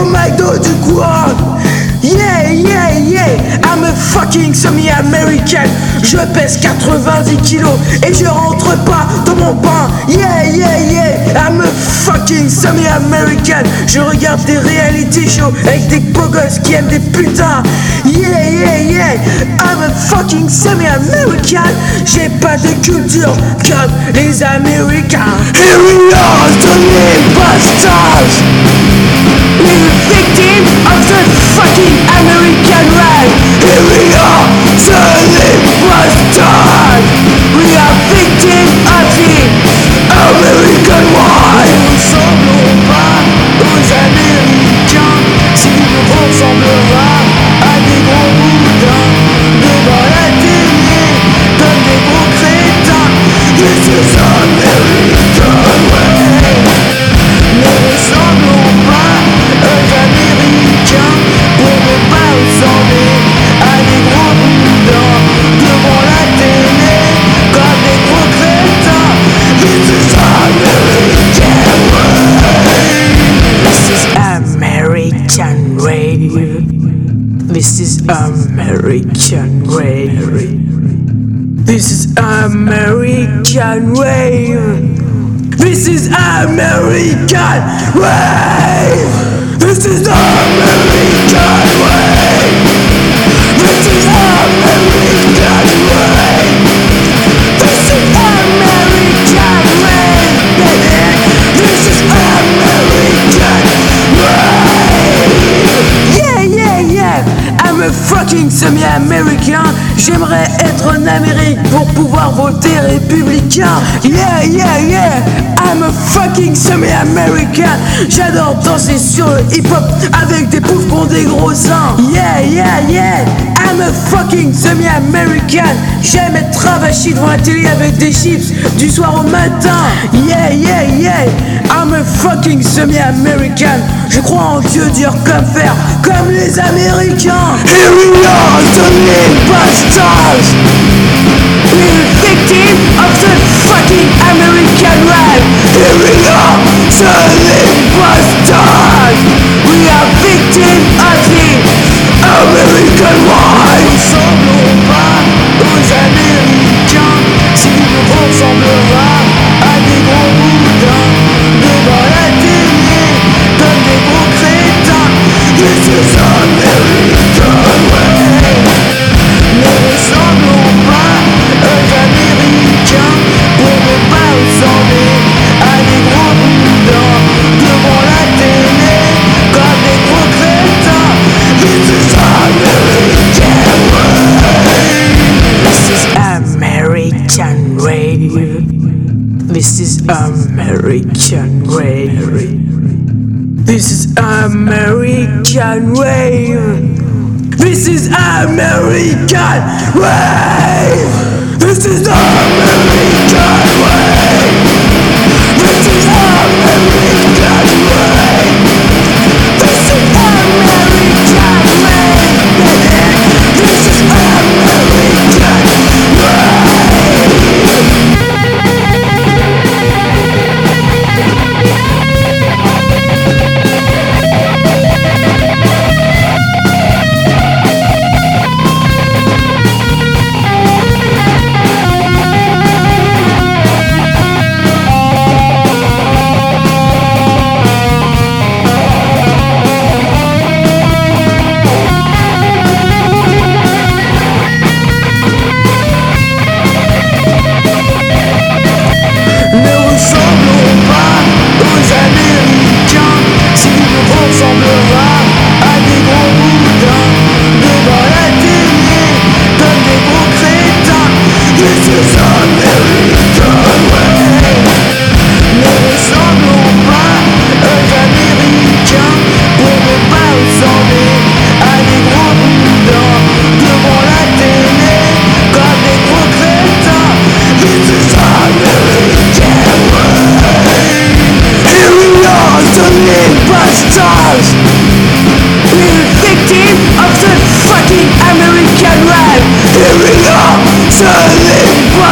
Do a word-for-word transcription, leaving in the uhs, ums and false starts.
McDo du coin. Yeah, yeah, yeah, I'm a fucking semi-américain. Je pèse quatre-vingt-dix kilos et je rentre pas dans mon pain. Yeah, yeah, yeah, I'm a fucking semi-américain. Je regarde des reality shows avec des beaux gosses qui aiment des putains. Yeah, yeah, yeah, I'm a fucking semi-américain. J'ai pas de culture comme les Américains. Here we are, the bastards. We're victims of the fucking American ride. Here we are, the bastards. We are victims of the American ride. Nous ne ressemblons pas aux Américains. Si nous ressemblera à des gros boudins devant la télé comme des gros crétins. This is American way. Ne ressemblons pas aux Américains pour ne pas ressembler à des gros boudins devant la télé comme des gros crétins. This is American way. This is American way. This is American way. This is American way. This is American way. This is American way. This is American way. This is American way, baby. This is American way. Yeah, yeah, yeah. I'm a fucking semi-américain. J'aimerais être en Amérique pour pouvoir voter républicain. Yeah, yeah, yeah. I'm a fucking semi-américain. J'adore danser sur le hip-hop avec des poufs qui ont des gros seins. Yeah, yeah, yeah. I'm a fucking semi-américain. J'aime être travaché devant la télé avec des chips du soir au matin. Yeah, yeah, yeah. I'm a fucking semi-américain. Je crois en Dieu dur comme fer, comme les Américains. Here we are, the bastards. We're victims of the fucking American ride. Here we are, the bastards. We are victims of the American ride. Nous ne ressemblons pas aux Américains. Si nous ressemblera à des gros boudins devant la télé comme des gros crétins. This is American way. Ne ressemblons pas aux Américains pour ne pas ressembler à des gros boudins devant la télé comme des gros crétins. This is American way. This is American way. This is American way. This is American way. This is American way. This is American way. This is American way. This is American way, baby. This is American way. We're victims of the fucking American ride. Here we are, selling